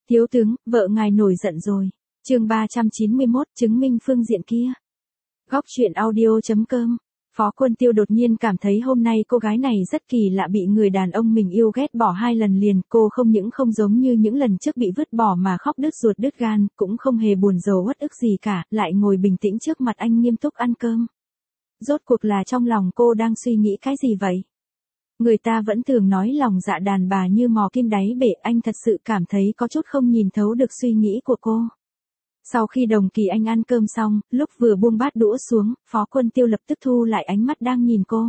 Thiếu tướng, vợ ngài nổi giận rồi. Chương 391, chứng minh phương diện kia. Góc truyện audio.com. Phó Quân Tiêu đột nhiên cảm thấy hôm nay cô gái này rất kỳ lạ, bị người đàn ông mình yêu ghét bỏ 2 lần liền. Cô không những không giống như những lần trước bị vứt bỏ mà khóc đứt ruột đứt gan, cũng không hề buồn rầu uất ức gì cả, lại ngồi bình tĩnh trước mặt anh nghiêm túc ăn cơm. Rốt cuộc là trong lòng cô đang suy nghĩ cái gì vậy? Người ta vẫn thường nói lòng dạ đàn bà như mò kim đáy bể, anh thật sự cảm thấy có chút không nhìn thấu được suy nghĩ của cô. Sau khi Đồng Kỳ Anh ăn cơm xong, lúc vừa buông bát đũa xuống, Phó Quân Tiêu lập tức thu lại ánh mắt đang nhìn cô.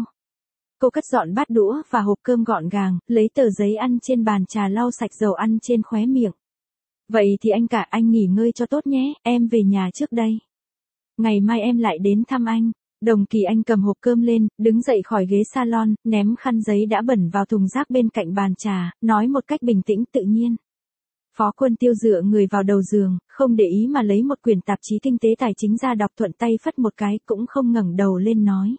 Cô cất dọn bát đũa và hộp cơm gọn gàng, lấy tờ giấy ăn trên bàn trà lau sạch dầu ăn trên khóe miệng. Vậy thì anh nghỉ ngơi cho tốt nhé, em về nhà trước đây. Ngày mai em lại đến thăm anh. Đồng Kỳ Anh cầm hộp cơm lên, đứng dậy khỏi ghế salon, ném khăn giấy đã bẩn vào thùng rác bên cạnh bàn trà, nói một cách bình tĩnh tự nhiên. Phó Quân Tiêu dựa người vào đầu giường, không để ý mà lấy một quyển tạp chí kinh tế tài chính ra đọc, thuận tay phất một cái, cũng không ngẩng đầu lên nói.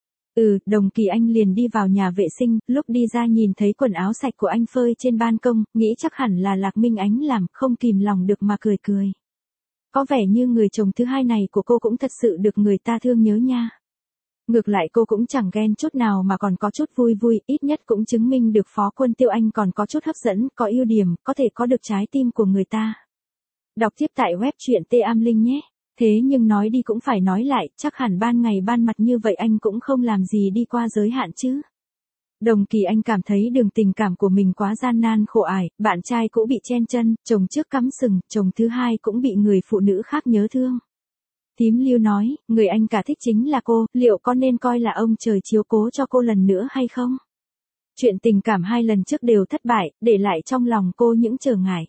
Đồng Kỳ Anh liền đi vào nhà vệ sinh, lúc đi ra nhìn thấy quần áo sạch của anh phơi trên ban công, nghĩ chắc hẳn là Lạc Minh Ánh làm, không kìm lòng được mà cười cười. Có vẻ như người chồng thứ hai này của cô cũng thật sự được người ta thương nhớ nha. Ngược lại cô cũng chẳng ghen chút nào mà còn có chút vui vui, ít nhất cũng chứng minh được Phó Quân Tiêu anh còn có chút hấp dẫn, có ưu điểm, có thể có được trái tim của người ta. Đọc tiếp tại web truyện T-Am-Linh nhé. Thế nhưng nói đi cũng phải nói lại, chắc hẳn ban ngày ban mặt như vậy anh cũng không làm gì đi qua giới hạn chứ. Đồng Kỳ Anh cảm thấy đường tình cảm của mình quá gian nan khổ ải, bạn trai cũ bị chen chân, chồng trước cắm sừng, chồng thứ hai cũng bị người phụ nữ khác nhớ thương. Thím Lưu nói, người anh cả thích chính là cô, liệu có nên coi là ông trời chiếu cố cho cô lần nữa hay không? Chuyện tình cảm 2 lần trước đều thất bại, để lại trong lòng cô những trở ngại.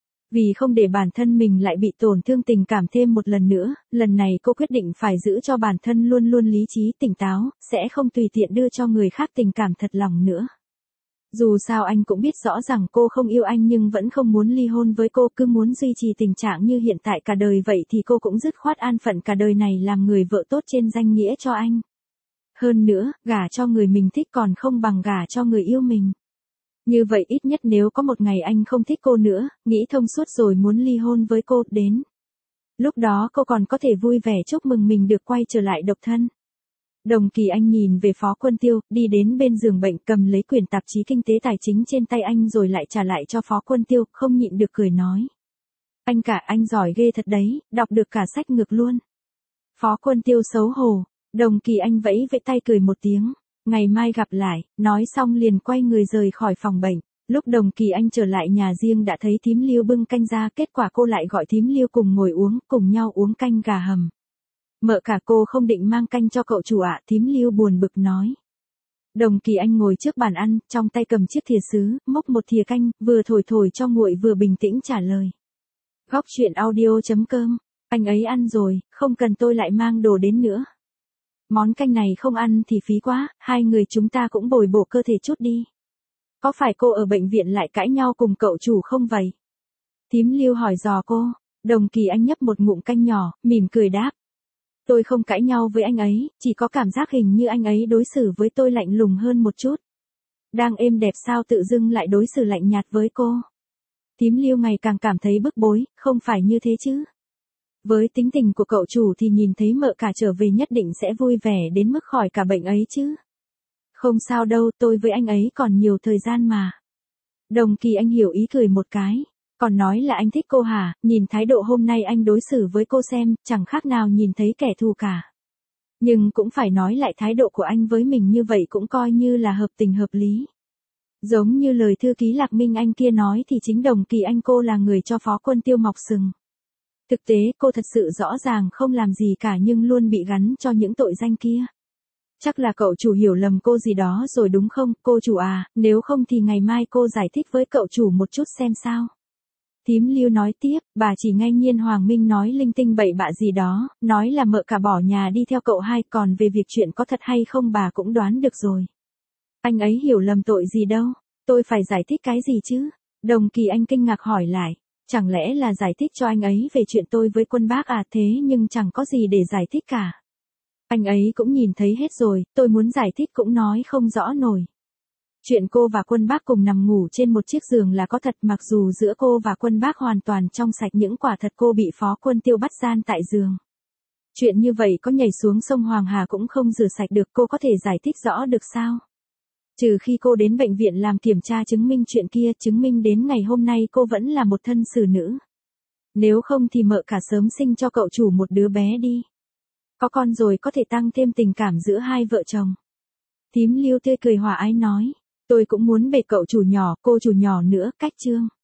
Vì không để bản thân mình lại bị tổn thương tình cảm thêm một lần nữa, lần này cô quyết định phải giữ cho bản thân luôn luôn lý trí tỉnh táo, sẽ không tùy tiện đưa cho người khác tình cảm thật lòng nữa. Dù sao anh cũng biết rõ rằng cô không yêu anh nhưng vẫn không muốn ly hôn với cô, cứ muốn duy trì tình trạng như hiện tại cả đời, vậy thì cô cũng dứt khoát an phận cả đời này làm người vợ tốt trên danh nghĩa cho anh. Hơn nữa, gả cho người mình thích còn không bằng gả cho người yêu mình. Như vậy ít nhất nếu có một ngày anh không thích cô nữa, nghĩ thông suốt rồi muốn ly hôn với cô, đến lúc đó cô còn có thể vui vẻ chúc mừng mình được quay trở lại độc thân. Đồng Kỳ Anh nhìn về Phó Quân Tiêu, đi đến bên giường bệnh cầm lấy quyển tạp chí kinh tế tài chính trên tay anh rồi lại trả lại cho Phó Quân Tiêu, không nhịn được cười nói. Anh giỏi ghê thật đấy, đọc được cả sách ngược luôn. Phó Quân Tiêu xấu hổ, Đồng Kỳ Anh vẫy vẫy tay cười một tiếng, ngày mai gặp lại, nói xong liền quay người rời khỏi phòng bệnh. Lúc Đồng Kỳ Anh trở lại nhà riêng đã thấy thím Lưu bưng canh ra, kết quả cô lại gọi thím Lưu cùng ngồi uống, cùng nhau uống canh gà hầm. Mợ cả cô không định mang canh cho cậu chủ ạ, thím Lưu buồn bực nói. Đồng Kỳ Anh ngồi trước bàn ăn, trong tay cầm chiếc thìa sứ, múc một thìa canh, vừa thổi thổi cho nguội vừa bình tĩnh trả lời. Góc truyện audio.com, anh ấy ăn rồi, không cần tôi lại mang đồ đến nữa. Món canh này không ăn thì phí quá, 2 người chúng ta cũng bồi bổ cơ thể chút đi. Có phải cô ở bệnh viện lại cãi nhau cùng cậu chủ không vậy? Thím Lưu hỏi dò cô. Đồng Kỳ Anh nhấp một ngụm canh nhỏ, mỉm cười đáp. Tôi không cãi nhau với anh ấy, chỉ có cảm giác hình như anh ấy đối xử với tôi lạnh lùng hơn một chút. Đang êm đẹp sao tự dưng lại đối xử lạnh nhạt với cô? Thím Lưu ngày càng cảm thấy bức bối, không phải như thế chứ. Với tính tình của cậu chủ thì nhìn thấy mợ cả trở về nhất định sẽ vui vẻ đến mức khỏi cả bệnh ấy chứ. Không sao đâu, tôi với anh ấy còn nhiều thời gian mà. Đồng Kỳ Anh hiểu ý cười một cái. Còn nói là anh thích cô hả, nhìn thái độ hôm nay anh đối xử với cô xem, chẳng khác nào nhìn thấy kẻ thù cả. Nhưng cũng phải nói lại thái độ của anh với mình như vậy cũng coi như là hợp tình hợp lý. Giống như lời thư ký Lạc Minh Anh kia nói thì chính Đồng Kỳ Anh cô là người cho Phó Quân Tiêu mọc sừng. Thực tế cô thật sự rõ ràng không làm gì cả nhưng luôn bị gắn cho những tội danh kia. Chắc là cậu chủ hiểu lầm cô gì đó rồi đúng không, cô chủ à, nếu không thì ngày mai cô giải thích với cậu chủ một chút xem sao. Thím Lưu nói tiếp, bà chỉ nghe Nhiên Hoàng Minh nói linh tinh bậy bạ gì đó, nói là mợ cả bỏ nhà đi theo cậu hai, còn về việc chuyện có thật hay không bà cũng đoán được rồi. Anh ấy hiểu lầm tội gì đâu, tôi phải giải thích cái gì chứ? Đồng Kỳ Anh kinh ngạc hỏi lại, chẳng lẽ là giải thích cho anh ấy về chuyện tôi với Quân bác à, thế nhưng chẳng có gì để giải thích cả. Anh ấy cũng nhìn thấy hết rồi, tôi muốn giải thích cũng nói không rõ nổi. Chuyện cô và Quân Bác cùng nằm ngủ trên một chiếc giường là có thật, mặc dù giữa cô và Quân Bác hoàn toàn trong sạch, những quả thật cô bị Phó Quân Tiêu bắt gian tại giường. Chuyện như vậy có nhảy xuống sông Hoàng Hà cũng không rửa sạch được, cô có thể giải thích rõ được sao? Trừ khi cô đến bệnh viện làm kiểm tra chứng minh chuyện kia, chứng minh đến ngày hôm nay cô vẫn là một thân xử nữ. Nếu không thì mợ cả sớm sinh cho cậu chủ một đứa bé đi. Có con rồi có thể tăng thêm tình cảm giữa hai vợ chồng. Thím Lưu tươi cười hòa ái nói, tôi cũng muốn bề cậu chủ nhỏ, cô chủ nhỏ nữa, cách Trương.